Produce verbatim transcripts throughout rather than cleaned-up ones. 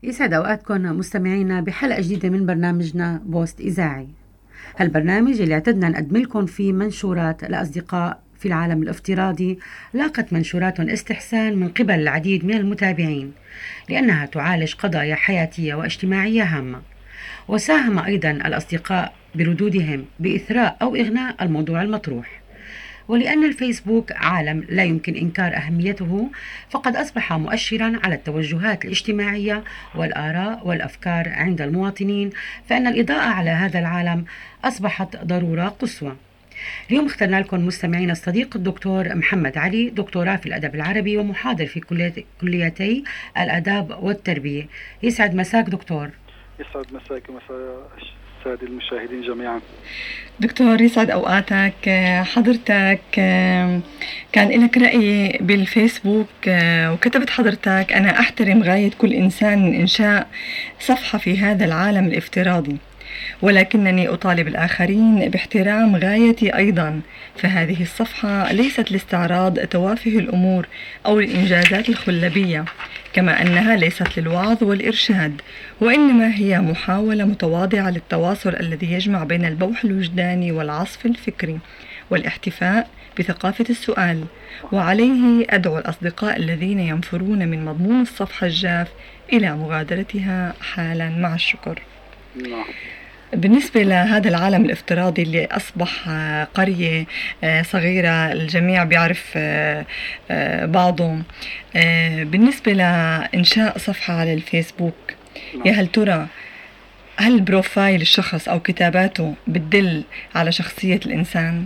يسعد أوقاتكم مستمعينا بحلقة جديدة من برنامجنا بوست إذاعي. هالبرنامج اللي اعتدنا نقدم لكم فيه منشورات لأصدقاء في العالم الافتراضي لاقت منشوراتهم استحسان من قبل العديد من المتابعين لأنها تعالج قضايا حياتية واجتماعية هامة، وساهم أيضا الأصدقاء بردودهم بإثراء أو إغناء الموضوع المطروح. ولأن الفيسبوك عالم لا يمكن إنكار أهميته، فقد أصبح مؤشرا على التوجهات الاجتماعية والآراء والأفكار عند المواطنين، فإن الإضاءة على هذا العالم أصبحت ضرورة قصوى. اليوم اخترنا لكم مستمعينا الصديق الدكتور محمد علي، دكتوراه في الأدب العربي ومحاضر في كليتي الآداب والتربية. يسعد مساك دكتور. يسعد مساك ومساء السادة المشاهدين جميعا. دكتور يسعد أوقاتك. حضرتك كان لك رأي بالفيسبوك وكتبت حضرتك: أنا أحترم غاية كل إنسان من إنشاء صفحة في هذا العالم الافتراضي، ولكنني أطالب الآخرين باحترام غايتي أيضا، فهذه الصفحة ليست لاستعراض توافه الأمور أو الإنجازات الخلبية، كما أنها ليست للوعظ والإرشاد، وإنما هي محاولة متواضعة للتواصل الذي يجمع بين البوح الوجداني والعصف الفكري والاحتفاء بثقافة السؤال. وعليه أدعو الأصدقاء الذين ينفرون من مضمون الصفحة الجاف إلى مغادرتها حالا مع الشكر. نعم. بالنسبة لهذا العالم الافتراضي اللي أصبح قرية صغيرة الجميع بيعرف بعضهم، بالنسبة لإنشاء صفحة على الفيسبوك، يا هل ترى هل بروفايل الشخص أو كتاباته بتدل على شخصية الإنسان؟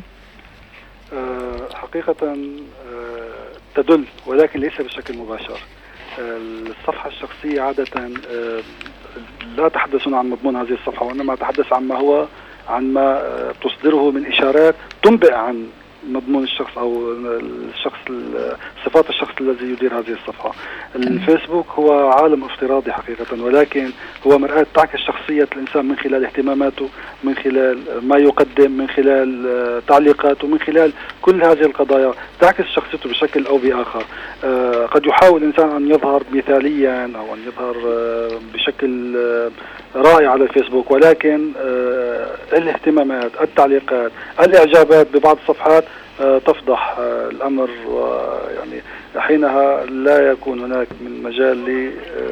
حقيقة تدل، ولكن ليس بشكل مباشر. الصفحة الشخصية عادة لا تحدثون عن مضمون هذه الصفحة، وإنما تحدث عن ما هو عن ما تصدره من إشارات تنبئ عن مضمون الشخص أو الشخص صفات الشخص الذي يدير هذه الصفحة. الفيسبوك هو عالم افتراضي حقيقة، ولكن هو مرآة تعكس شخصية الإنسان من خلال اهتماماته، من خلال ما يقدم، من خلال تعليقاته، من خلال كل هذه القضايا تعكس شخصيته بشكل أو بآخر. قد يحاول الإنسان أن يظهر مثاليا أو أن يظهر بشكل رائع على الفيسبوك، ولكن الاهتمامات، التعليقات، الإعجابات ببعض الصفحات تفضح الأمر، ويعني حينها لا يكون هناك من مجال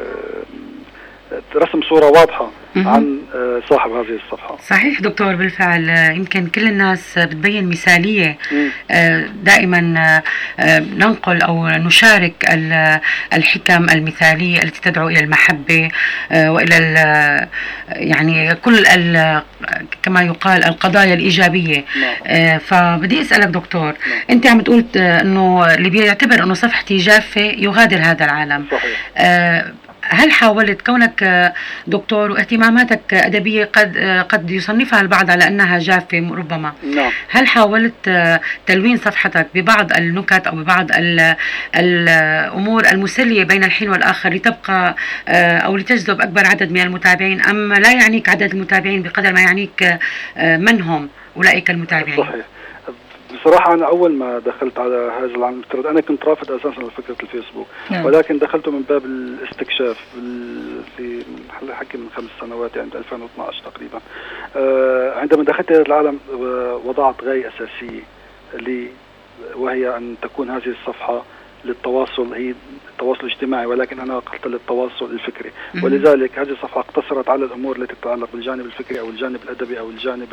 لرسم صورة واضحة عن صاحب هذه الصفحة. صحيح دكتور، بالفعل يمكن كل الناس بتبين مثالية. دائما ننقل أو نشارك الحكم المثالية التي تدعو إلى المحبة وإلى يعني كل كما يقال القضايا الإيجابية. فبدي أسألك دكتور، أنت عم تقول أنه اللي بيعتبر أنه صفحتي جافة يغادر هذا العالم. صحيح. هل حاولت كونك دكتور واهتماماتك أدبية قد قد يصنفها البعض على أنها جافة ربما؟ نعم. هل حاولت تلوين صفحتك ببعض النكت أو ببعض الأمور المسلية بين الحين والآخر لتبقى أو لتجذب أكبر عدد من المتابعين، أم لا يعنيك عدد المتابعين بقدر ما يعنيك من هم أولئك المتابعين؟ صحيح. بصراحة أنا أول ما دخلت على هذا العالم الافتراضي أنا كنت رافض أساسا لفكرة الفيسبوك، نعم. ولكن دخلته من باب الاستكشاف في حكي من خمس سنوات، يعني ألفين واثناشر تقريبا. أه عندما دخلت هذا العالم وضعت غاية أساسية لي، وهي أن تكون هذه الصفحة للتواصل، هي التواصل الاجتماعي، ولكن أنا قلت للتواصل الفكري. ولذلك هذه الصفحة اقتصرت على الأمور التي تتعلق بالجانب الفكري أو الجانب الأدبي أو الجانب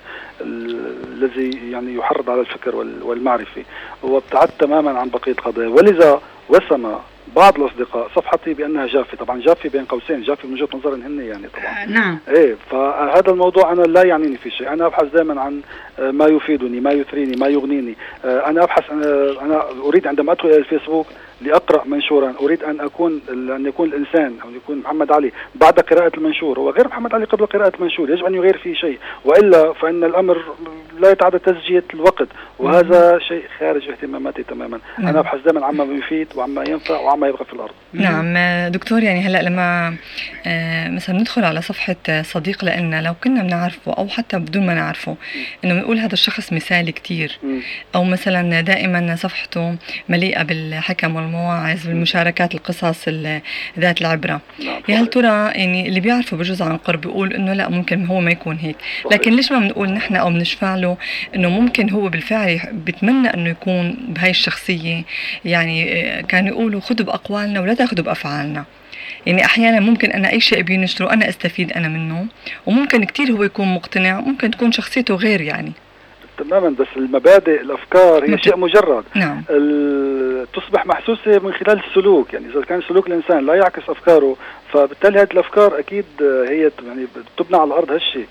الذي يعني يحرض على الفكر والمعرفي، وابتعدت تماما عن بقية قضايا. ولذا وسم بعض الأصدقاء صفحتي بأنها جافة. طبعا جافة بين قوسين، جافة من وجهة نظر هن يعني طبعا. نعم. إيه، فهذا الموضوع أنا لا يعنيني في شيء. أنا أبحث دائما عن ما يفيدني، ما يثريني، ما يغنيني. أنا أبحث، أنا أريد عندما أدخل إلى الفيسبوك لأقرأ منشورا، أريد أن أكون أن يكون الإنسان أو يكون محمد علي بعد قراءة المنشور هو غير محمد علي قبل قراءة المنشور. يجب أن يغير فيه شيء، وإلا فإن الأمر لا يتعدى تسجية الوقت، وهذا شيء خارج اهتماماتي تماما. نعم. أنا أبحث دائما عما يفيد وعما ينفع وعما يبقى في الأرض. نعم دكتور، يعني هلأ لما مثلا ندخل على صفحة صديق لنا، لو كنا بنعرفه أو حتى بدون ما نعرفه، إنه بنقول هذا الشخص مثالي كتير، أو مثلا دائما صفحته مليئة بالحكم والمواعظ والمشاركات القصص ذات العبرة. يا هل ترى يعني اللي بيعرفوا بجوز عن قرب بيقول إنه لا ممكن هو ما يكون هيك، لكن ليش ما بنقول نحن أو بنشفع له إنه ممكن هو بالفعل بتمنى إنه يكون بهاي الشخصية؟ يعني كانوا يقولوا خذوا بأقوالنا ولا تأخذوا بأفعالنا. يعني أحيانا ممكن أنا أي شيء بينشره أنا أستفيد أنا منه، وممكن كتير هو يكون مقتنع، ممكن تكون شخصيته غير يعني. تماما، بس المبادئ الأفكار هي شيء مجرد. نعم. تصبح محسوسة من خلال السلوك، يعني إذا كان سلوك الإنسان لا يعكس أفكاره فبالتالي هذه الأفكار أكيد هي يعني تبنى على الأرض هالشيء.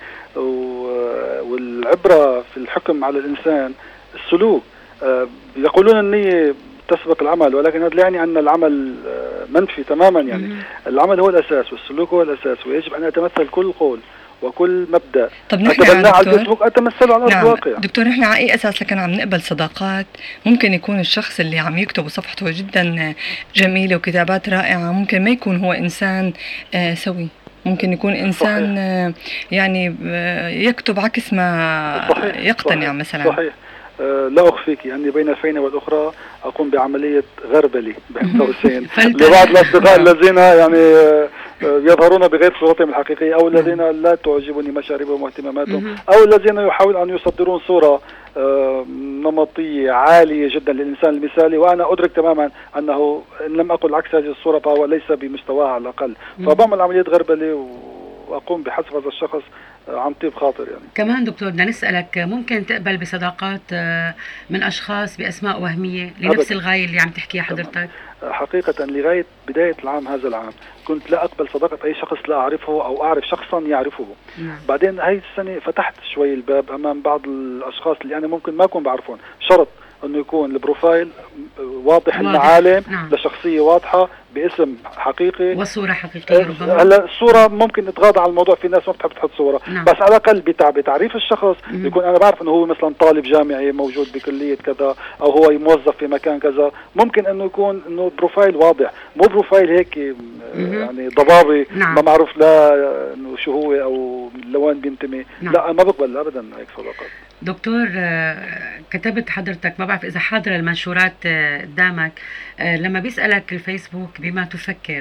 والعبرة في الحكم على الإنسان السلوك. يقولون النية تسبق العمل، ولكن هذا لا يعني أن العمل منفي تماما. يعني م- العمل هو الأساس والسلوك هو الأساس، ويجب أن يتمثل كل قول وكل مبدأ طب نحن على الفيسبوك أتمثله على نعم. الواقع. دكتور نحن على أي أساس لكن عم نقبل صداقات؟ ممكن يكون الشخص اللي عم يكتب وصفحته جدا جميلة وكتابات رائعة ممكن ما يكون هو إنسان آه سوي، ممكن يكون إنسان آه يعني آه يكتب عكس ما صحيح. يقتنع صحيح. مثلا. صحيح. أه لا أخفيك أني بين الفينة والأخرى أقوم بعملية غربلة بين قوسين لبعض الأصدقاء الذين يعني يظهرون بغير صورتهم الحقيقية، أو الذين لا تعجبني مشاربهم واهتماماتهم، أو الذين يحاولون أن يصدرون صورة نمطية عالية جدا للإنسان المثالي، وأنا أدرك تماما أنه إن لم أقل عكس هذه الصورة فهو ليس بمستواها على الأقل. فبعمل عملية غربلة وأقوم بحسب هذا الشخص عن طيب خاطر. يعني كمان دكتور بدنا نسألك، ممكن تقبل بصداقات من أشخاص بأسماء وهمية لنفس أبداً. الغاية اللي عم تحكيها حضرتك؟ حقيقة لغاية بداية العام هذا العام كنت لا أقبل صداقة أي شخص لا أعرفه أو أعرف شخصا يعرفه. نعم. بعدين هاي السنة فتحت شوي الباب أمام بعض الأشخاص اللي أنا ممكن ما أكون بعرفهم، شرط أنه يكون البروفايل واضح المعالم. نعم. لشخصية واضحة باسم حقيقي وصورة حقيقية. ربما هلا الصورة ممكن نتغاضى عن الموضوع، في ناس ما بتحب تحط صورة. نعم. بس على الأقل بتاع بتعريف الشخص م- يكون أنا بعرف أنه هو مثلا طالب جامعي موجود بكلية كذا، أو هو موظف في مكان كذا. ممكن أنه يكون أنه بروفايل واضح، مو بروفايل هيك م- يعني ضبابي. نعم. ما معروف لا أنه شو هو أو لوين بينتمي. نعم. لا ما بقبل أبدا هيك صداقات. دكتور كتبت حضرتك، ما بعرف إذا حاضرة المنشورات قدامك، لما بيسألك الفيسبوك بما تفكر،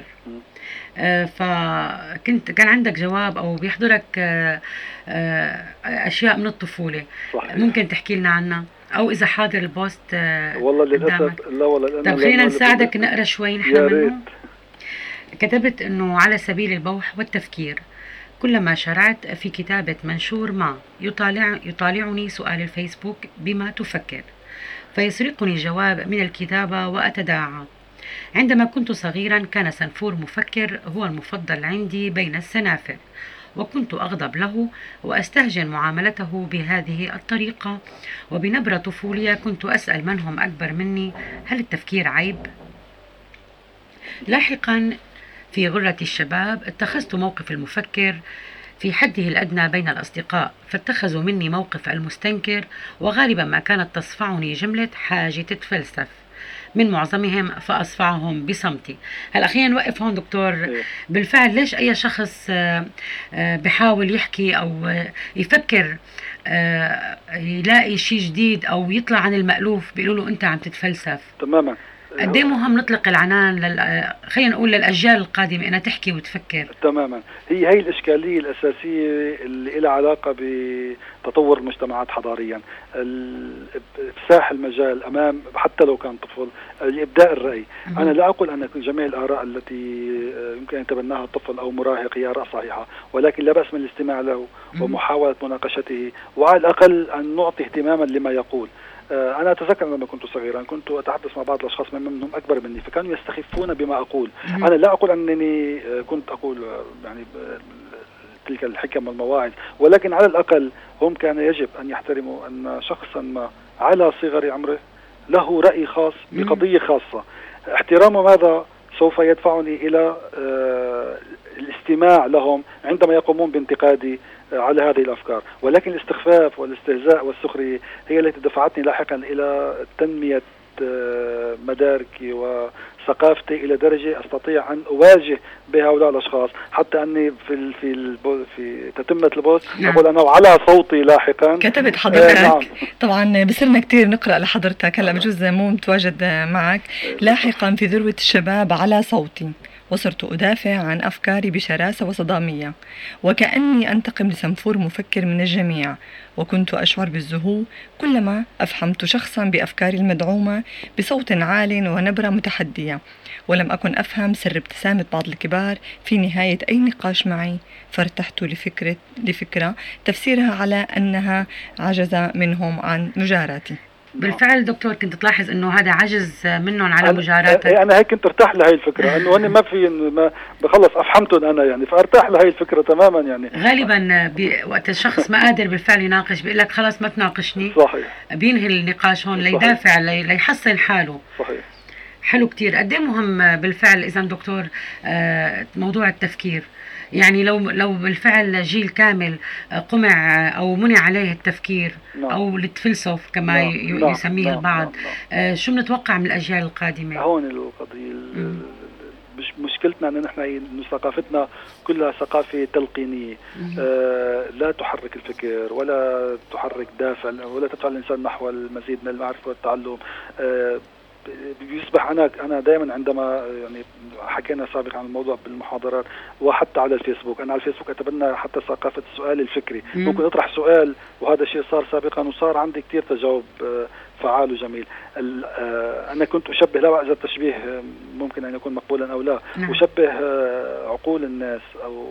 فكنت كان عندك جواب أو بيحضرك أشياء من الطفولة. صحيح. ممكن تحكي لنا عنها، أو إذا حاضر البوست والله للأسف لا والله. طب خلينا نساعدك نقرأ شوي نحن منه. كتبت إنه على سبيل البوح والتفكير، كلما شرعت في كتابة منشور ما يطالع يطالعني سؤال الفيسبوك بما تفكر، فيسرقني جواب من الكتابة وأتداعى. عندما كنت صغيرا كان سنفور مفكر هو المفضل عندي بين السنافر، وكنت أغضب له وأستهجن معاملته بهذه الطريقة، وبنبرة طفولية كنت أسأل من هم أكبر مني هل التفكير عيب؟ لاحقا في غرة الشباب اتخذت موقف المفكر في حده الأدنى بين الأصدقاء، فاتخذوا مني موقف المستنكر، وغالبا ما كانت تصفعني جملة حاجة تتفلسف من معظمهم فأصفعهم بصمتي. هلا خلينا نوقف هون دكتور. بالفعل ليش أي شخص بحاول يحكي أو يفكر يلاقي شيء جديد أو يطلع عن المألوف بيقولوا له أنت عم تتفلسف؟ تماما. قد ايه مهم نطلق العنان لل... خلينا نقول للأجيال القادمة أنها تحكي وتفكر. تماما. هي هي الإشكالية الأساسية اللي لها علاقة بتطور المجتمعات حضاريا، إفساح المجال أمام حتى لو كان طفل لإبداء الرأي. م- أنا لا أقول أن جميع الآراء التي يمكن أن يتبناها الطفل أو مراهق هي آراء صحيحة، ولكن لا بأس من الاستماع له م- ومحاولة مناقشته، وعلى الأقل أن نعطي اهتماما لما يقول. أنا أتذكر لما كنت صغيرا كنت أتحدث مع بعض الأشخاص منهم أكبر مني، فكانوا يستخفون بما أقول. م- أنا لا أقول أنني كنت أقول يعني تلك الحكم والمواعظ، ولكن على الأقل هم كان يجب أن يحترموا أن شخصا ما على صغر عمره له رأي خاص بقضية خاصة. احترام ماذا سوف يدفعني إلى الاستماع لهم عندما يقومون بانتقادي على هذه الأفكار، ولكن الاستخفاف والاستهزاء والسخرية هي التي دفعتني لاحقا إلى تنمية مداركي ثقافتي إلى درجة أستطيع أن أواجه بهؤلاء الأشخاص، حتى أني في ال في ال في تتمة البوست نعم. أقول أنا وعلى صوتي لاحقا كتبت حضرتك. آه نعم. طبعا بصرنا كتير نقرأ لحضرتك، هلا بجوز مو متواجد معك. لاحقا في ذروة الشباب على صوتي وصرت أدافع عن أفكاري بشراسة وصدامية، وكأني أنتقم لسنفور مفكر من الجميع، وكنت أشعر بالزهو كلما أفحمت شخصا بأفكاري المدعومة بصوت عال ونبرة متحدية، ولم أكن أفهم سر ابتسامة بعض الكبار في نهاية أي نقاش معي، فارتحت لفكرة, لفكرة تفسيرها على أنها عجز منهم عن مجاراتي. بالفعل دكتور كنت تلاحظ انه هذا عجز منهم على مجاراتك؟ انا هيك كنت ارتاح لهي الفكره انه هن ما في ما بخلص افحمتهم انا يعني، فارتاح لهي الفكره تماما يعني. غالبا وقت الشخص ما قادر بالفعل يناقش بيقول لك خلاص ما تناقشني، صحيح، بينهي النقاش هون ليدافع ليحصن حاله. صحيح، حلو كتير. قد ايه مهم بالفعل اذا دكتور موضوع التفكير؟ يعني لو لو بالفعل جيل كامل قمع او منع عليه التفكير نعم. او التفلسف كما نعم. يسميه نعم. البعض نعم. نعم. شو بنتوقع من الاجيال القادمه؟ هون القضيه مش مشكلتنا ان نحن انه ثقافتنا كلها ثقافه تلقينيه، آه لا تحرك الفكر ولا تحرك دافع ولا تدفع الانسان نحو المزيد من المعرفه والتعلم. آه بيصبح انا انا دائما عندما يعني حكينا سابقا عن الموضوع بالمحاضرات وحتى على الفيسبوك، انا على الفيسبوك اتبنى حتى ثقافه السؤال الفكري. مم. ممكن اطرح سؤال وهذا الشيء صار سابقا وصار عندي كثير تجاوب فعال وجميل. انا كنت اشبه، لا اذا التشبيه ممكن ان يكون مقبولا او لا، نعم. اشبه عقول الناس او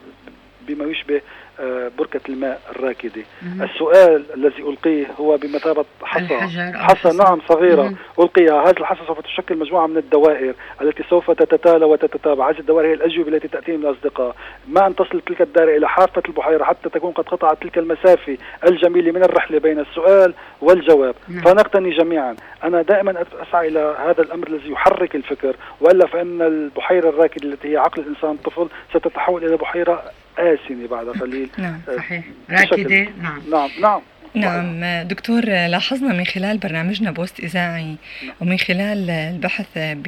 بما يشبه بركة الماء الراكدة. مم. السؤال الذي ألقيه هو بمثابة حصى حصى نعم صغيرة. مم. ألقيها، هذه الحصى سوف تشكل مجموعة من الدوائر التي سوف تتتالى وتتتابع. هذه الدوائر هي الأجوبة التي تأتي من الأصدقاء، ما أن تصل تلك الدائرة إلى حافة البحيرة حتى تكون قد قطعت تلك المسافة الجميلة من الرحلة بين السؤال والجواب. مم. فنقتني جميعا. أنا دائما أسعى إلى هذا الأمر الذي يحرك الفكر، وإلا فإن البحيرة الراكدة التي هي عقل الإنسان الطفل ستتحول إلى بحيرة آسنة بعد قليل. نعم صحيح، راكدة. نعم نعم نعم نعم دكتور، لاحظنا من خلال برنامجنا بوست إذاعي ومن خلال البحث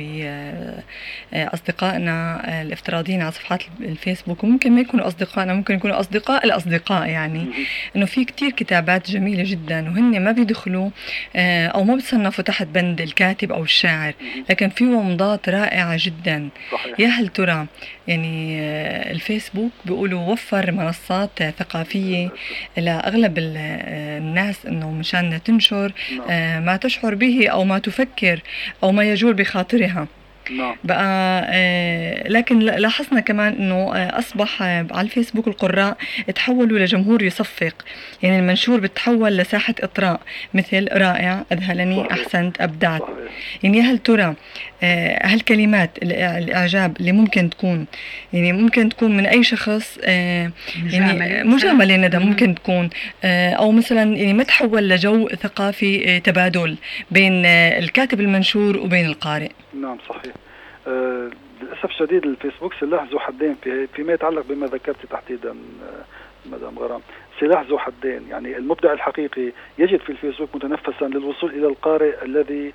بأصدقائنا الافتراضيين على صفحات الفيسبوك، وممكن ما يكونوا أصدقائنا، ممكن يكونوا أصدقاء الأصدقاء، يعني إنه في كتير كتابات جميلة جدا وهن ما بيدخلوا أو ما بتصنفوا تحت بند الكاتب أو الشاعر، لكن في ومضات رائعة جدا. صحيح. يا هل ترى يعني الفيسبوك بيقولوا وفر منصات ثقافية لأغلب الناس انه مشان تنشر آه ما تشعر به او ما تفكر او ما يجول بخاطرها. نعم. بقى آه لكن لاحظنا كمان انه آه اصبح آه على الفيسبوك القراء تحولوا لجمهور يصفق، يعني المنشور بتحول لساحة اطراء مثل رائع، اذهلني، صحيح. احسنت، ابدعت. صحيح. يعني هل ترى آه هالكلمات الاعجاب اللي ممكن تكون يعني ممكن تكون من اي شخص آه يعني مجامله ندى، ممكن تكون آه او مثلا يعني ما تحول لجو ثقافي آه تبادل بين آه الكاتب المنشور وبين القارئ؟ نعم صحيح. آه للأسف الشديد الفيسبوك سلاح ذو حدين في فيما يتعلق بما ذكرت تحديدا آه مدام غرام، سلاح ذو حدين. يعني المبدع الحقيقي يجد في الفيسبوك متنفسا للوصول إلى القارئ الذي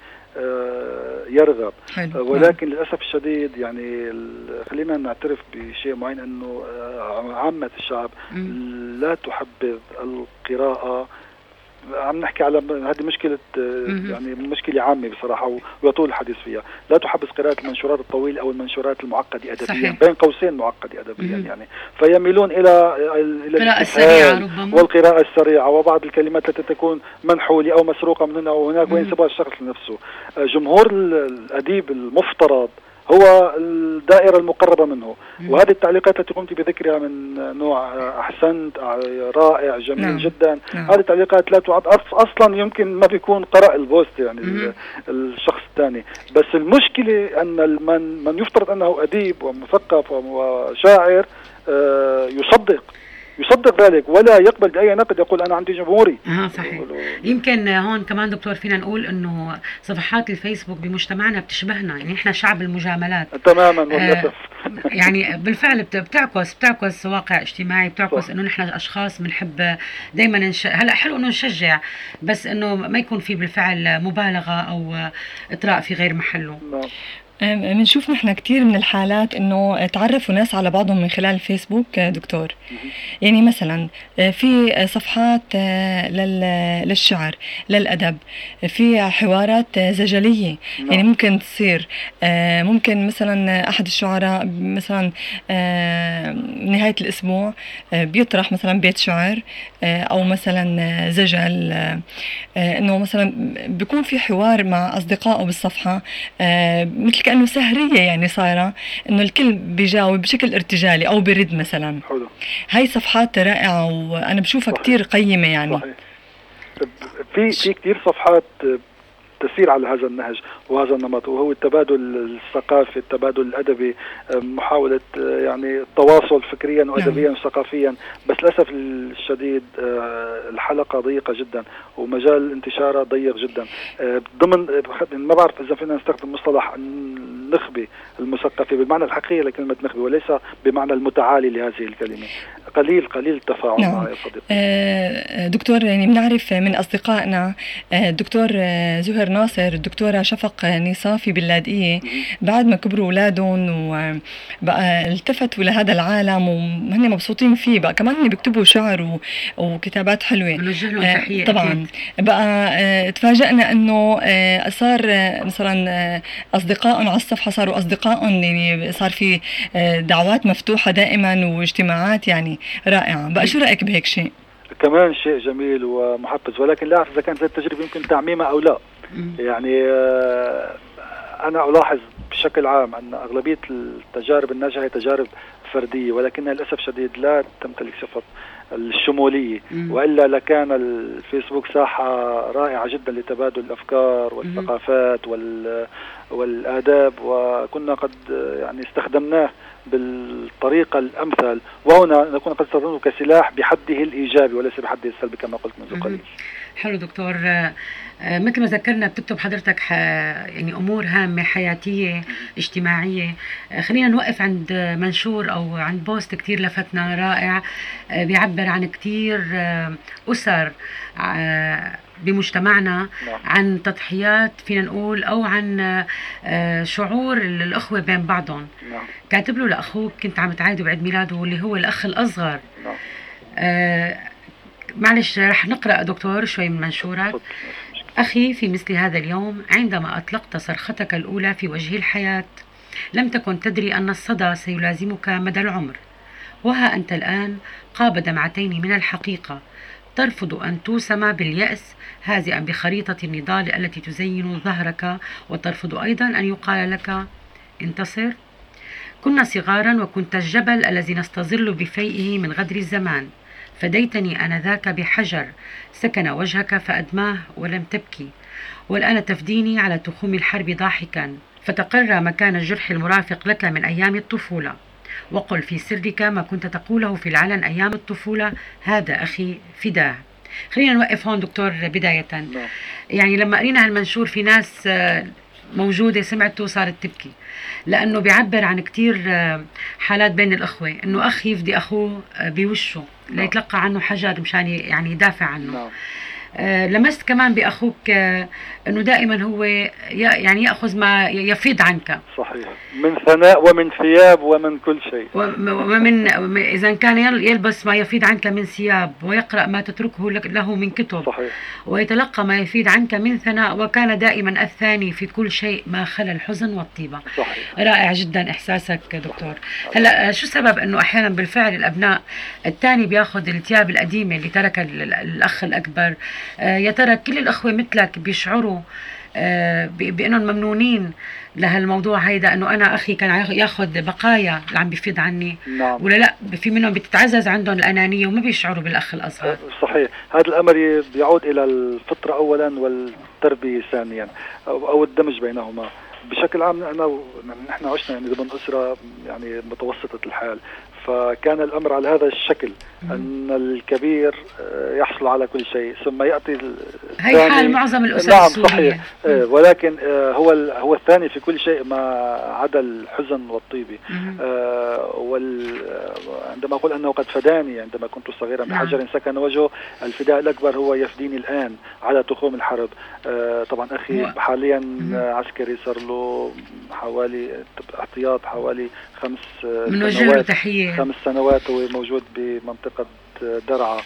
آه يرغب. آه ولكن للأسف الشديد يعني خلينا نعترف بشيء معين، أنه آه عامة الشعب لا تحبذ القراءة. عم نحكي على هذه مشكلة يعني مشكلة عامة بصراحة ويطول الحديث فيها. لا تحبذ قراءة المنشورات الطويلة أو المنشورات المعقدة أدبيا، بين قوسين معقدة أدبيا. يعني فيميلون إلى إلى القراءة السريعة ربما، والقراءة السريعة وبعض الكلمات التي تكون منحولة أو مسروقة من هنا وهناك وينسبها الشخص لنفسه. جمهور الأديب المفترض هو الدائرة المقربة منه. مم. وهذه التعليقات التي قمت بذكرها من نوع أحسنت، رائع، جميل. نعم. جدا. نعم. هذه التعليقات لا تعد أصلا، يمكن ما بيكون قرأ البوست يعني. مم. الشخص الثاني. بس المشكلة أن من, من يفترض أنه أديب ومثقف وشاعر يصدق يصدق ذلك ولا يقبل بأي نقد، يقول أنا عندي جمهوري. اه صحيح. يمكن هون كمان دكتور فينا نقول إنه صفحات الفيسبوك بمجتمعنا بتشبهنا، يعني إحنا شعب المجاملات تماما للأسف. آه يعني بالفعل بتعكس بتعكس واقع اجتماعي، بتعكس إنه نحن أشخاص بنحب دايما نش... هلا حلو إنه نشجع، بس إنه ما يكون في بالفعل مبالغة أو إطراء في غير محله. نعم. بنشوف نحن كتير من الحالات انه تعرفوا ناس على بعضهم من خلال الفيسبوك دكتور. يعني مثلا في صفحات للشعر، للأدب، في حوارات زجلية يعني ممكن تصير. ممكن مثلا أحد الشعراء مثلا نهاية الأسبوع بيطرح مثلا بيت شعر أو مثلا زجل، إنه مثلا بيكون في حوار مع أصدقائه بالصفحة، مثل كأنه سهرية يعني صايرة، إنه الكل بيجاوب بشكل ارتجالي أو برد مثلا. حلو. هاي صفحات رائعة وأنا بشوفها صحيح. كتير قيمة يعني. صحيح. في في كتير صفحات تسير على هذا النهج وهذا النمط، وهو التبادل الثقافي، التبادل الأدبي، محاولة يعني التواصل فكريا وأدبيا وثقافيا. بس للأسف الشديد الحلقة ضيقة جدا ومجال انتشارها ضيق جدا. ضمن ما بعرف إذا فينا نستخدم مصطلح النخبة المثقفة بالمعنى الحقيقي لكلمة نخبة وليس بمعنى المتعالي لهذه الكلمة. قليل قليل التفاعل نعم. معي صديقي. آه دكتور، يعني بنعرف من أصدقائنا الدكتور زهر ناصر، الدكتورة شفق نصافي باللاذقية، بعد ما كبروا أولادهم وبقى التفتوا لهذا العالم وهن مبسوطين فيه، بقى كمان بيكتبوا شعر وكتابات حلوة. آه طبعا بقى آه تفاجأنا أنه آه صار آه مثلا آه أصدقائهم على الصفحة صاروا أصدقائهم، يعني صار في آه دعوات مفتوحة دائما واجتماعات يعني رائعة. بقى شو رأيك بهيك شيء؟ كمان شيء جميل ومحفز، ولكن لا أعرف إذا كانت التجربة يمكن تعميمها أو لا. يعني أنا ألاحظ بشكل عام أن أغلبية التجارب الناجحة هي تجارب فردية، ولكنها للأسف شديد لا تمتلك صفة الشمولية، وإلا لكان الفيسبوك ساحة رائعة جدا لتبادل الأفكار والثقافات والآداب، وكنا قد يعني استخدمناه بالطريقة الأمثل، وهنا نكون قد استخدمه كسلاح بحده الإيجابي وليس بحده السلبي كما قلت منذ قليل. حلو دكتور. مثل ما ذكرنا بتكتب حضرتك يعني أمور هامة حياتية اجتماعية. خلينا نوقف عند منشور أو عند بوست كتير لفتنا رائع بيعبر عن كتير أسر بمجتمعنا عن تضحيات فينا نقول أو عن شعور الأخوة بين بعضهم. كاتب له لأخوك كنت عم تعايده بعيد ميلاده اللي هو الأخ الأصغر. آه معلش رح نقرأ دكتور شوي من منشورك. أخي، في مثل هذا اليوم عندما أطلقت صرختك الأولى في وجه الحياة لم تكن تدري أن الصدى سيلازمك مدى العمر، وها أنت الآن قاب دمعتين من الحقيقة، ترفض أن توسم باليأس هازئا بخريطة النضال التي تزين ظهرك، وترفض أيضا أن يقال لك انتصر. كنا صغارا وكنت الجبل الذي نستظل بفيئه من غدر الزمان، فديتني آنذاك بحجر سكن وجهك فأدماه ولم تبكي، والآن تفديني على تخوم الحرب ضاحكا، فتقرى مكان الجرح المرافق لك من أيام الطفولة، وقل في سرك ما كنت تقوله في العلن أيام الطفولة، هذا أخي فداه. خلينا نوقف هون دكتور بداية. يعني لما قرينا هالمنشور في ناس موجودة سمعته صارت تبكي، لأنه بيعبر عن كتير حالات بين الأخوة، إنه أخ يفدي أخوه بوشه ليتلقى عنه حجر مشان يعني يدافع عنه. آه لمست كمان بأخوك آه أنه دائما هو يعني يأخذ ما يفيض عنك. صحيح، من ثناء ومن ثياب ومن كل شيء، ومن إذا كان يلبس ما يفيض عنك من ثياب، ويقرأ ما تتركه له من كتب. صحيح. ويتلقى ما يفيض عنك من ثناء، وكان دائما الثاني في كل شيء ما خلا الحزن والطيبة. صحيح. رائع جدا إحساسك دكتور. هلأ شو سبب أنه أحيانا بالفعل الأبناء الثاني بياخذ الثياب القديمة اللي ترك الأخ الأكبر؟ آه يا ترى كل الأخوة مثلك بيشعروا آه بأنهم ممنونين لهالموضوع هيدا، أنه أنا أخي كان ياخذ بقايا اللي عم بيفيض عني؟ نعم. ولا لا في منهم بتتعزز عندهم الأنانية وما بيشعروا بالأخ الأصغر؟ صحيح، هذا الأمر بيعود إلى الفطرة أولا والتربية ثانيا، أو الدمج بينهما. بشكل عام أنا نحن عشنا يعني ضمن أسرة يعني متوسطة الحال، فكان الأمر على هذا الشكل، أن الكبير يحصل على كل شيء ثم يأتي الثاني. هي حال معظم الأسر نعم السورية. صحيح. ولكن هو هو الثاني في كل شيء ما عدا الحزن والطيبة. وعندما أقول أنه قد فداني عندما كنت صغيرا بحجر سكن وجهه، الفداء الأكبر هو يفديني الآن على تخوم الحرب. طبعا أخي حاليا عسكري، صار له عنده حوالي احتياط حوالي خمس سنوات تحية. خمس سنوات هو موجود بمنطقة درعا.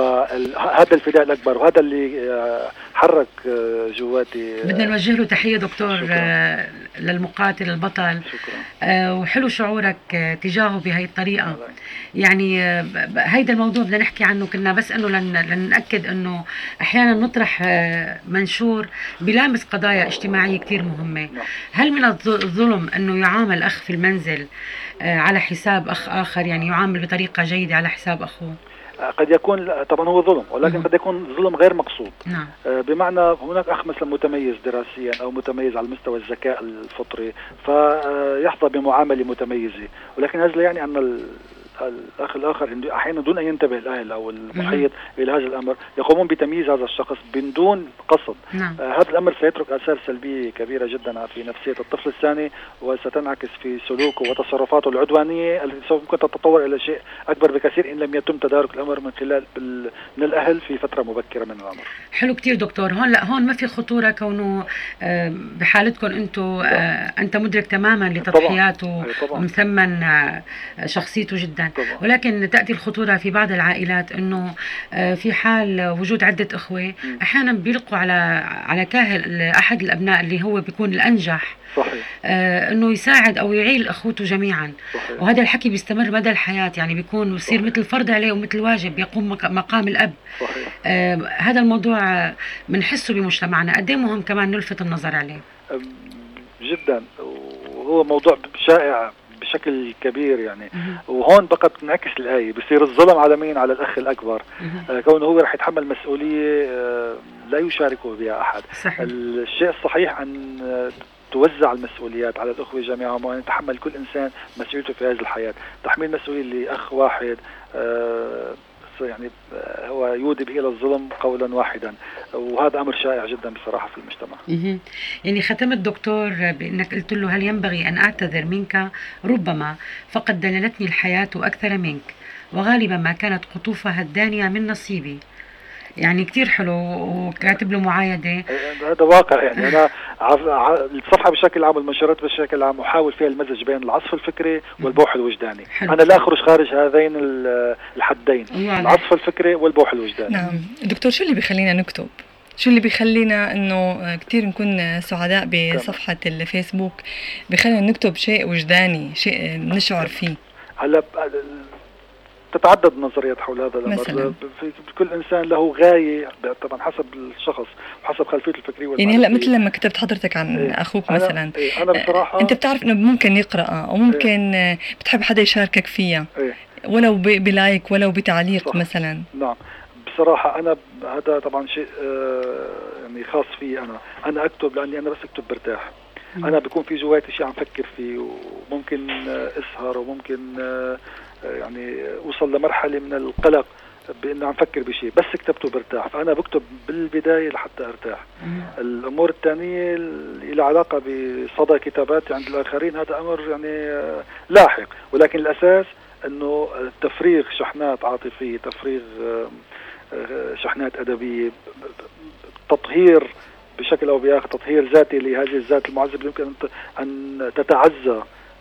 فهذا الفداء الأكبر وهذا اللي حرك جواتي. بدنا نوجه له تحية دكتور. شكرا. للمقاتل البطل. شكرا. وحلو شعورك تجاهه بهي الطريقة. يعني هيدا الموضوع بدنا نحكي عنه كنا بس انه لنأكد انه احيانا نطرح منشور بلامس قضايا اجتماعية كتير مهمة. هل من الظلم انه يعامل اخ في المنزل على حساب اخ اخر، يعني يعامل بطريقة جيدة على حساب اخوه؟ قد يكون طبعا هو ظلم، ولكن قد يكون ظلم غير مقصود. نعم. بمعنى هناك أخ مثلا متميز دراسيا أو متميز على مستوى الذكاء الفطري فيحظى بمعاملة متميزة، ولكن هذا لا يعني أن الأخ الآخر أحيانا دون أن ينتبه الأهل أو المحيط إلى هذا الأمر يقومون بتمييز هذا الشخص من دون قصد. نعم. آه هذا الأمر سيترك آثار سلبية كبيرة جدا في نفسية الطفل الثاني، وستنعكس في سلوكه وتصرفاته العدوانية التي سوف ممكن تتطور إلى شيء أكبر بكثير إن لم يتم تدارك الأمر من خلال من الأهل في فترة مبكرة من العمر. حلو كتير دكتور. هون لا هون ما في خطورة كونه بحالتكم أنتم أنت مدرك تماما لتضحياته ومثمن شخصيته جدا. طبعا. ولكن تأتي الخطورة في بعض العائلات أنه في حال وجود عدة أخوة أحيانا بيلقوا على على كاهل أحد الأبناء اللي هو بيكون الأنجح. صحيح. آه انه يساعد او يعيل اخوته جميعا. صحيح. وهذا الحكي بيستمر مدى الحياه، يعني بيكون يصير مثل فرض عليه ومثل واجب يقوم مقام الاب. صحيح. آه هذا الموضوع بنحسه بمجتمعنا، قد ايه مهم كمان نلفت النظر عليه. جدا، وهو موضوع شائع بشكل كبير يعني. وهون بقى بتنعكس الآية، بصير الظلم على مين؟ على الأخ الأكبر. آه كونه هو رح يتحمل مسؤولية آه لا يشاركه بها أحد. صحيح. الشيء الصحيح أن آه توزع المسؤوليات على الأخوة جميعهم وأن يتحمل كل إنسان مسؤوليته في هذه الحياة. تحميل مسؤولية لأخ واحد آه يعني هو يودب إلى الظلم قولا واحدا، وهذا أمر شائع جدا بصراحة في المجتمع. يعني ختمت دكتور بأنك قلت له هل ينبغي أن أعتذر منك؟ ربما، فقد دللتني الحياة أكثر منك، وغالبا ما كانت قطوفها الدانية من نصيبي. يعني كتير حلو، وكاتب له معايدة. هذا واقع يعني. أنا الصفحة بشكل عام والمنشورات بشكل عام أحاول فيها المزج بين العصف الفكري والبوح الوجداني. حلو. أنا لا أخرج خارج هذين الحدين، العصف الفكري والبوح الوجداني. نعم دكتور، شو اللي بيخلينا نكتب؟ شو اللي بيخلينا إنه كتير نكون سعداء بصفحة الفيسبوك؟ بيخلينا نكتب شيء وجداني، شيء نشعر فيه. هلا تتعدد النظريات حول هذا الأمر. مثلا. في كل إنسان له غاية طبعا حسب الشخص وحسب خلفيته الفكرية والمعرفية. يعني هلا مثل لما كتبت حضرتك عن إيه؟ أخوك أنا مثلا إيه؟ أنا بصراحة أنت بتعرف إنه ممكن يقرأ وممكن إيه؟ بتحب حدا يشاركك فيها. إيه؟ ولو بلايك ولو بتعليق. صح. مثلا. نعم بصراحة أنا هذا طبعا شيء آه يعني خاص فيه. أنا أنا أكتب لأني أنا بس أكتب برتاح. م. أنا بيكون في جواتي شيء عم فكر فيه، وممكن آه أسهر، وممكن آه يعني أوصل لمرحلة من القلق بأن عم فكر بشيء، بس كتبته برتاح. فأنا بكتب بالبداية لحتى أرتاح. مم. الأمور الثانية اللي علاقة بصدى كتاباتي عند الآخرين هذا أمر يعني لاحق، ولكن الأساس أنه تفريغ شحنات عاطفية، تفريغ شحنات أدبية، تطهير بشكل أو بآخر، تطهير ذاتي لهذه الذات المعذبة اللي يمكن أن تتعزى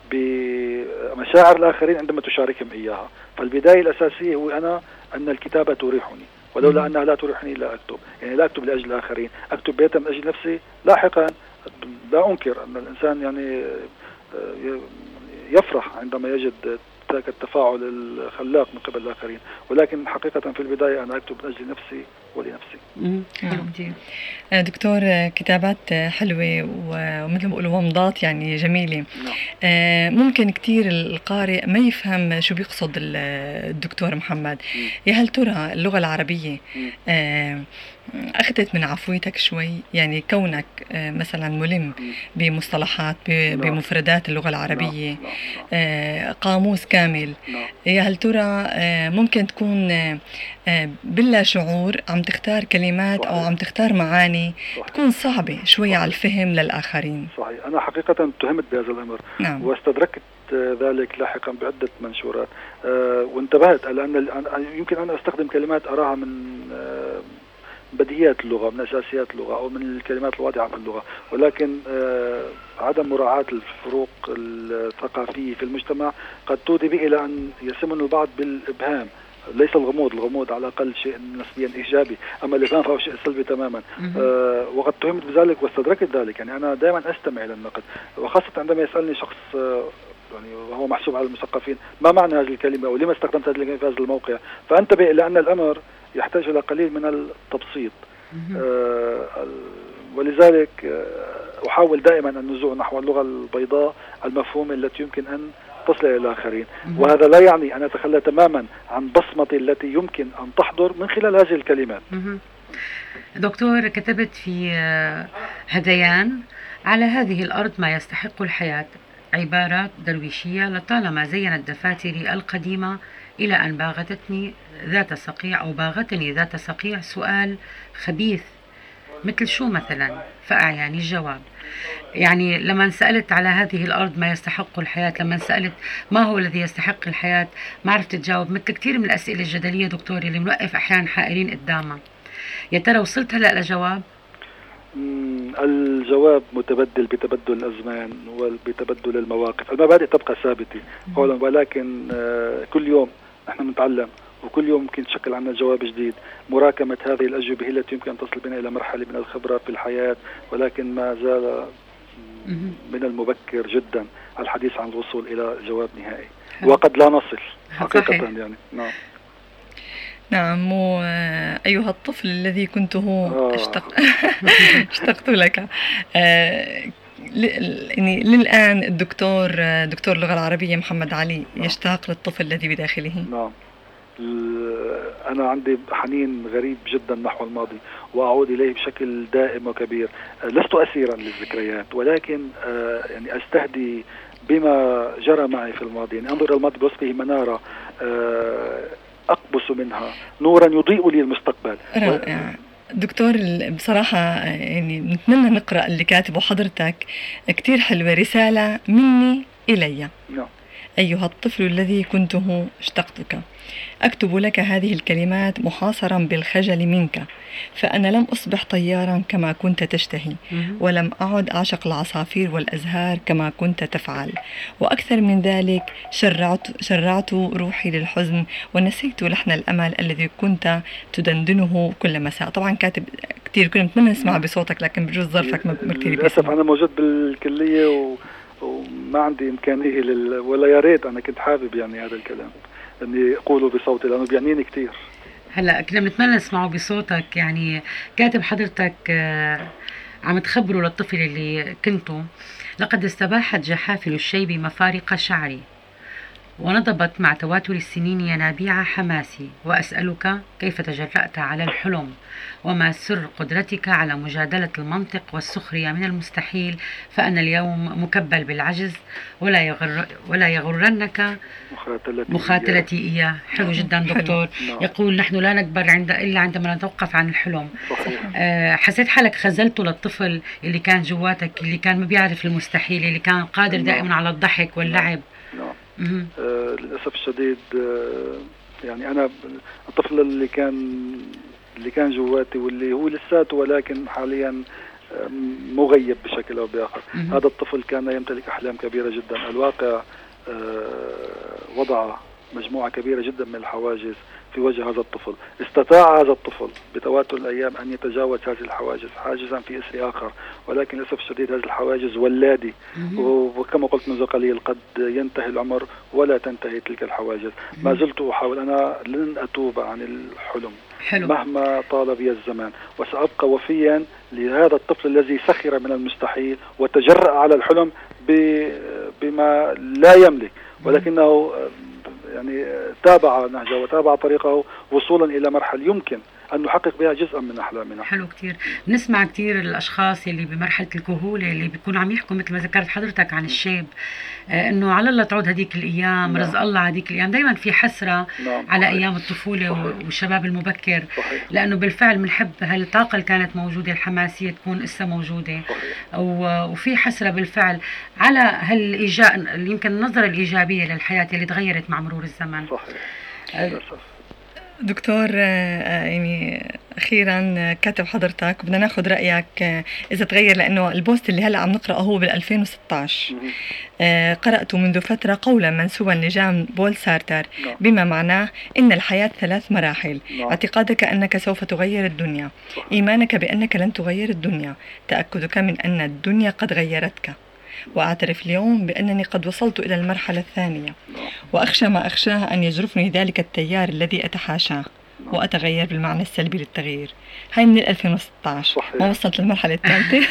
بمشاعر الآخرين عندما تشاركهم إياها. فالبداية الأساسية هو أنا أن الكتابة تريحني، ولولا أنها لا تريحني لا أكتب. يعني لا أكتب لأجل الآخرين، أكتب بيتا من أجل نفسي. لاحقا لا أنكر أن الإنسان يعني يفرح عندما يجد ذاك التفاعل الخلاق من قبل الآخرين، ولكن حقيقة في البداية أنا أكتب من أجل نفسي ولنفسي. آه. دكتور، كتابات حلوة ومثل ما بقولوا ومضات يعني جميلة. آه ممكن كتير القارئ ما يفهم شو بيقصد الدكتور محمد. يا هل ترى اللغة العربية آه أخذت من عفويتك شوي؟ يعني كونك مثلا ملم بمصطلحات بمفردات اللغة العربية، قاموس كامل، يا هل ترى ممكن تكون بلا شعور عم تختار كلمات أو عم تختار معاني تكون صعبة شوي على الفهم للآخرين؟ صحيح. أنا حقيقة اتهمت بهذا الأمر. نعم. واستدركت ذلك لاحقا بعدة منشورات أه وانتبهت لأن يمكن أنا أستخدم كلمات أراها من أه بديهيات اللغة، من أساسيات اللغة أو من الكلمات الواضحة في اللغة، ولكن عدم مراعاة الفروق الثقافية في المجتمع قد تودي به إلى أن يسمن البعض بالإبهام، ليس الغموض، الغموض على الأقل شيء نسبيا إيجابي، أما الإبهام فهو شيء سلبي تماما. آه وقد تهمت بذلك واستدركت ذلك. يعني أنا دائما أستمع إلى النقد، وخاصة عندما يسألني شخص آه يعني وهو محسوب على المثقفين ما معنى هذه الكلمة ولما استخدمت هذه الكلمة في هذا الموقع، فأنتبه إلى أن الأمر يحتاج إلى قليل من التبسيط. آه ولذلك آه أحاول دائما النزوع نحو اللغة البيضاء المفهومة التي يمكن أن تصل إلى الآخرين، وهذا لا يعني أن أتخلى تماما عن بصمتي التي يمكن أن تحضر من خلال هذه الكلمات. دكتور، كتبت في هذيان: على هذه الأرض ما يستحق الحياة، عبارات درويشية لطالما زينت دفاتري القديمة إلى أن باغتتني ذات صقيع أو باغتني ذات صقيع سؤال خبيث مثل شو مثلا، فأعياني الجواب. يعني لما سألت على هذه الأرض ما يستحق الحياة، لما سألت ما هو الذي يستحق الحياة، ما عرفت تجاوب، مثل كثير من الأسئلة الجدلية دكتور اللي منوقف أحيانا حائرين قدامها. يا ترى وصلت هلأ لجواب؟ الجواب متبدل بتبدل الأزمان وبتبدل المواقف، المبادئ تبقى ثابتة، ولكن كل يوم نحن نتعلم، وكل يوم يمكن تشكل عنا جواب جديد. مراكمة هذه الأجوبة هي التي يمكن أن تصل بنا إلى مرحلة من الخبرة في الحياة، ولكن ما زال من المبكر جدا الحديث عن الوصول إلى جواب نهائي، وقد لا نصل حقيقة. يعني نعم نعم. أيها الطفل الذي كنته آه. اشتق... اشتقت لك. آه... يعني للآن الدكتور دكتور اللغة العربية محمد علي يشتاق للطفل الذي بداخله. نعم، أنا عندي حنين غريب جدا نحو الماضي وأعود إليه بشكل دائم وكبير. لست أسيرا للذكريات، ولكن يعني أستهدي بما جرى معي في الماضي. يعني أنظر إلى الماضي بوصفه منارة أقبس منها نورا يضيء لي المستقبل. رائع دكتور، بصراحة يعني نتمنى نقرأ اللي كاتبه حضرتك، كتير حلوة، رسالة مني إلي. نعم. أيها الطفل الذي كنته اشتقتك، أكتب لك هذه الكلمات محاصرا بالخجل منك، فأنا لم أصبح طيارا كما كنت تشتهي، ولم أعد أعشق العصافير والأزهار كما كنت تفعل، وأكثر من ذلك شرعت, شرعت روحي للحزن ونسيت لحن الأمل الذي كنت تدندنه كل مساء. طبعا كاتب كتير، كنا نتمنى نسمع بصوتك لكن بجوز ظرفك ما كتير. للأسف أنا موجود بالكلية و... وما عندي إمكانية لل... ولا يا ريت أنا كنت حابب يعني هذا الكلام اني اقوله بصوتي لانه بيعنيني كثير. هلا كنا بنتمنى نسمعه بصوتك. يعني كاتب حضرتك آه عم تخبروا للطفل اللي كنتوا: لقد استباحت جحافل الشيب مفارق شعري، ونضبت مع تواتر السنين ينابيع حماسي، وأسألك كيف تجرأت على الحلم، وما سر قدرتك على مجادلة المنطق والسخرية من المستحيل، فأنا اليوم مكبل بالعجز، ولا يغر ولا يغرنك مخاتلتي, مخاتلتي إياه. حلو جدا دكتور. يقول: نحن لا نكبر عند إلا عندما نتوقف عن الحلم. آه حسيت حالك خزلته للطفل اللي كان جواتك، اللي كان ما بيعرف المستحيل، اللي كان قادر دائما على الضحك واللعب. نعم. آه للأسف الشديد آه يعني أنا الطفل اللي كان اللي كان جواتي واللي هو لساته ولكن حاليا آه مغيب بشكل أو بآخر، هذا الطفل كان يمتلك أحلام كبيرة جدا. الواقع آه وضع مجموعة كبيرة جدا من الحواجز في وجه هذا الطفل. استطاع هذا الطفل بتواتر الأيام أن يتجاوز هذه الحواجز حاجزا في إثر آخر، ولكن للأسف الشديد هذه الحواجز ولادي، وكما قلت منذ قليل قد ينتهي العمر ولا تنتهي تلك الحواجز. ما زلت أحاول، أنا لن أتوب عن الحلم حلو. مهما طال بي الزمان، وسأبقى وفيا لهذا الطفل الذي سخر من المستحيل وتجرأ على الحلم بما لا يملك، ولكنه يعني تابع نهجه وتابع طريقه وصولا إلى مرحلة يمكن أن نحقق بها جزءا من أحلامنا. حلو كتير. بنسمع كتير الأشخاص اللي بمرحلة الكهولة اللي بيكونوا عم يحكوا مثل ما ذكرت حضرتك عن الشاب، آه إنه على الله تعود هديك الأيام. نعم. رزق الله هديك الأيام. دايما في حسرة. نعم. على صحيح. أيام الطفولة. صحيح. والشباب المبكر. صحيح. لأنه بالفعل بنحب هالطاقة اللي كانت موجودة الحماسية تكون لسه موجودة. صحيح. وفي حسرة بالفعل على هالإيجاب، يمكن النظرة الإيجابية للحياة اللي تغيرت مع مرور الزمن. صحيح. دكتور يعني أخيرا كاتب حضرتك بدنا ناخذ رأيك إذا تغير، لأنه البوست اللي هلأ عم نقرأه هو بال ألفين وستة عشر. قرأت منذ فترة قولا منسوبا لجان بول سارتر بما معناه إن الحياة ثلاث مراحل. اعتقادك أنك سوف تغير الدنيا، إيمانك بأنك لن تغير الدنيا، تأكدك من أن الدنيا قد غيرتك. وأعترف اليوم بأنني قد وصلت إلى المرحلة الثانية، وأخشى ما أخشاه أن يجرفني ذلك التيار الذي أتحاشاه وأتغير بالمعنى السلبي للتغيير. هاي من ألفين وستة عشر. صحيح. ما وصلت للمرحلة الثالثة.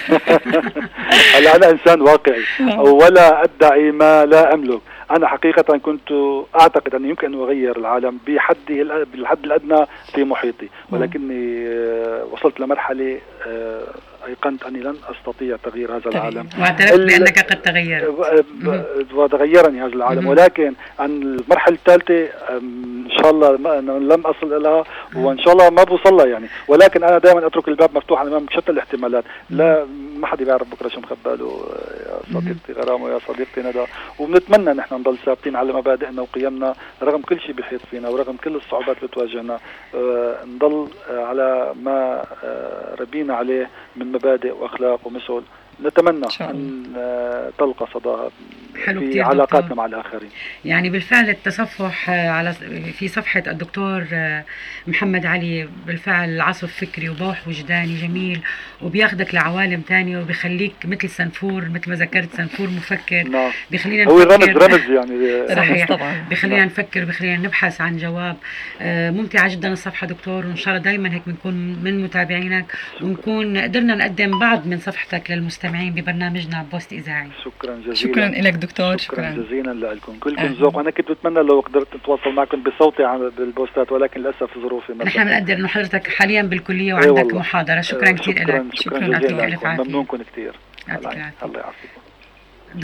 هلا أنا إنسان واقعي ولا أدعي ما لا أملك. أنا حقيقة كنت أعتقد أن يمكن أن أغير العالم بحدي بالحد الأدنى في محيطي، ولكني وصلت لمرحلة أيقنت أني لن أستطيع تغيير هذا العالم، واعترفت بأنك قد تغيرت وتغيرني هذا العالم. ولكن عن المرحلة الثالثة إن شاء الله لم أصل لها، وإن شاء الله ما بوصل لها يعني. ولكن أنا دائما أترك الباب مفتوح أمام شتى الاحتمالات. لا ما حد بيعرف بكرة شو مخباله يا صديقتي غرام ويا صديقتي ندى، وبنتمنى نحن نضل ثابتين على مبادئنا وقيمنا رغم كل شيء بيحيط فينا ورغم كل الصعوبات اللي بتواجهنا. آه نضل آه على ما آه ربينا عليه من مبادئ واخلاق ومثل. نتمنى ان آه تلقى صداها في علاقاتنا دكتور. مع الاخرين. يعني بالفعل التصفح على في صفحه الدكتور محمد علي بالفعل عصف فكري وبوح وجداني جميل، وبياخدك لعوالم تانية وبيخليك مثل سنفور، مثل ما ذكرت سنفور مفكر. نعم. بيخلينا هو رمز رمز يعني. صحيح طبعا. بيخلينا نعم. نفكر وبيخلينا نبحث عن جواب. آه ممتعه جدا الصفحه دكتور، وان شاء الله دائما هيك بنكون من متابعينك ونكون قدرنا نقدم بعض من صفحتك للمستمعين ببرنامجنا بوست اذاعي. شكرا جزيلا. شكرا لك دكتور. شكرا, شكرا جزيلا لكم كلكم ذوق. انا كنت بتمنى لو قدرت اتواصل معكم بصوتي على بالبوستات، ولكن للاسف ظروفي ما. نحن بنقدر انه حضرتك حاليا بالكليه وعندك محاضره. شكرا كثير لك. شكرا جزيلا. ممنونكم كثير. الله يعافيكم.